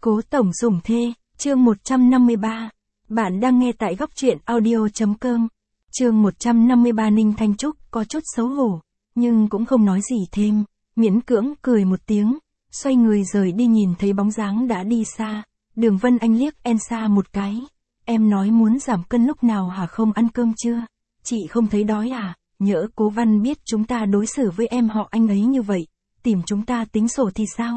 Cố tổng dùng thê, chương 153. Bạn đang nghe tại góc truyện audio.com. Chương 153. Ninh Thanh Trúc có chút xấu hổ, nhưng cũng không nói gì thêm, miễn cưỡng cười một tiếng, xoay người rời đi. Nhìn thấy bóng dáng đã đi xa, Đường Vân Anh liếc Elsa một cái. Em nói muốn giảm cân lúc nào hả, không ăn cơm chưa? Chị không thấy đói à? Nhỡ Cố Văn biết chúng ta đối xử với em họ anh ấy như vậy, tìm chúng ta tính sổ thì sao?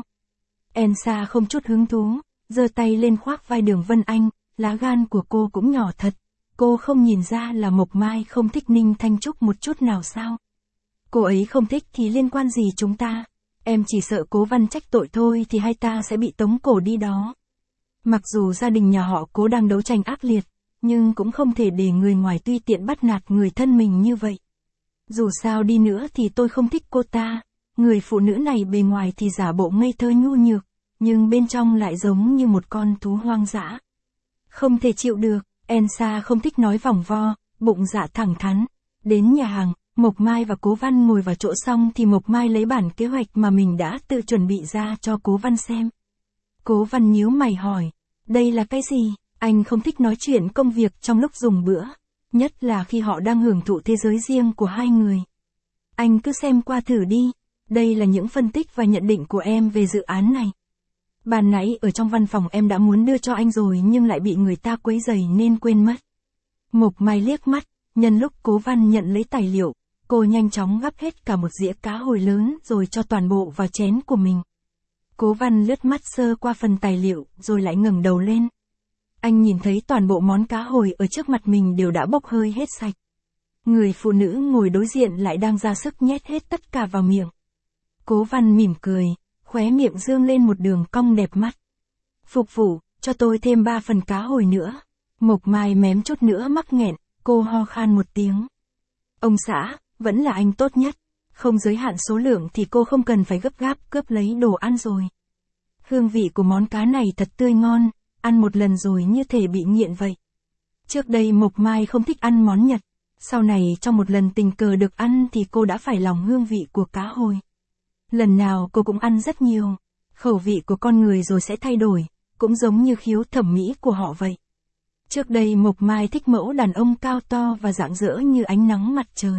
Elsa không chút hứng thú, giơ tay lên khoác vai Đường Vân Anh, lá gan của cô cũng nhỏ thật. Cô không nhìn ra là Mộc Mai không thích Ninh Thanh Trúc một chút nào sao? Cô ấy không thích thì liên quan gì chúng ta? Em chỉ sợ Cố Văn trách tội thôi thì hai ta sẽ bị tống cổ đi đó. Mặc dù gia đình nhà họ Cố đang đấu tranh ác liệt, nhưng cũng không thể để người ngoài tùy tiện bắt nạt người thân mình như vậy. Dù sao đi nữa thì tôi không thích cô ta. Người phụ nữ này bề ngoài thì giả bộ ngây thơ nhu nhược, nhưng bên trong lại giống như một con thú hoang dã. Không thể chịu được, Elsa không thích nói vòng vo, bụng dạ thẳng thắn. Đến nhà hàng, Mộc Mai và Cố Văn ngồi vào chỗ xong thì Mộc Mai lấy bản kế hoạch mà mình đã tự chuẩn bị ra cho Cố Văn xem. Cố Văn nhíu mày hỏi, đây là cái gì? Anh không thích nói chuyện công việc trong lúc dùng bữa, nhất là khi họ đang hưởng thụ thế giới riêng của hai người. Anh cứ xem qua thử đi, đây là những phân tích và nhận định của em về dự án này. Ban nãy ở trong văn phòng em đã muốn đưa cho anh rồi nhưng lại bị người ta quấy rầy nên quên mất. Mộc Mai liếc mắt, nhân lúc Cố Văn nhận lấy tài liệu, cô nhanh chóng gắp hết cả một dĩa cá hồi lớn rồi cho toàn bộ vào chén của mình. Cố Văn lướt mắt sơ qua phần tài liệu rồi lại ngẩng đầu lên. Anh nhìn thấy toàn bộ món cá hồi ở trước mặt mình đều đã bốc hơi hết sạch. Người phụ nữ ngồi đối diện lại đang ra sức nhét hết tất cả vào miệng. Cố Văn mỉm cười, khóe miệng dương lên một đường cong đẹp mắt. Phục vụ, cho tôi thêm 3 phần cá hồi nữa. Mộc Mai mém chút nữa mắc nghẹn, cô ho khan một tiếng. Ông xã, vẫn là anh tốt nhất. Không giới hạn số lượng thì cô không cần phải gấp gáp cướp lấy đồ ăn rồi. Hương vị của món cá này thật tươi ngon, ăn một lần rồi như thể bị nghiện vậy. Trước đây Mộc Mai không thích ăn món Nhật, sau này trong một lần tình cờ được ăn thì cô đã phải lòng hương vị của cá hồi. Lần nào cô cũng ăn rất nhiều, khẩu vị của con người rồi sẽ thay đổi, cũng giống như khiếu thẩm mỹ của họ vậy. Trước đây Mộc Mai thích mẫu đàn ông cao to và rạng rỡ như ánh nắng mặt trời.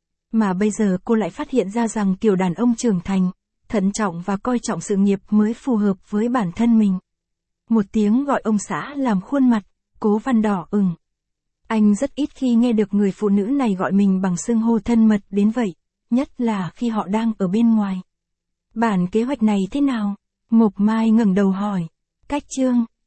Mà bây giờ cô lại phát hiện ra rằng kiểu đàn ông trưởng thành, thận trọng và coi trọng sự nghiệp mới phù hợp với bản thân mình. Một tiếng gọi ông xã làm khuôn mặt, Cố Văn đỏ ửng. Anh rất ít khi nghe được người phụ nữ này gọi mình bằng xưng hô thân mật đến vậy, nhất là khi họ đang ở bên ngoài. Bản kế hoạch này thế nào? Mộc Mai ngẩng đầu hỏi. Cách chương,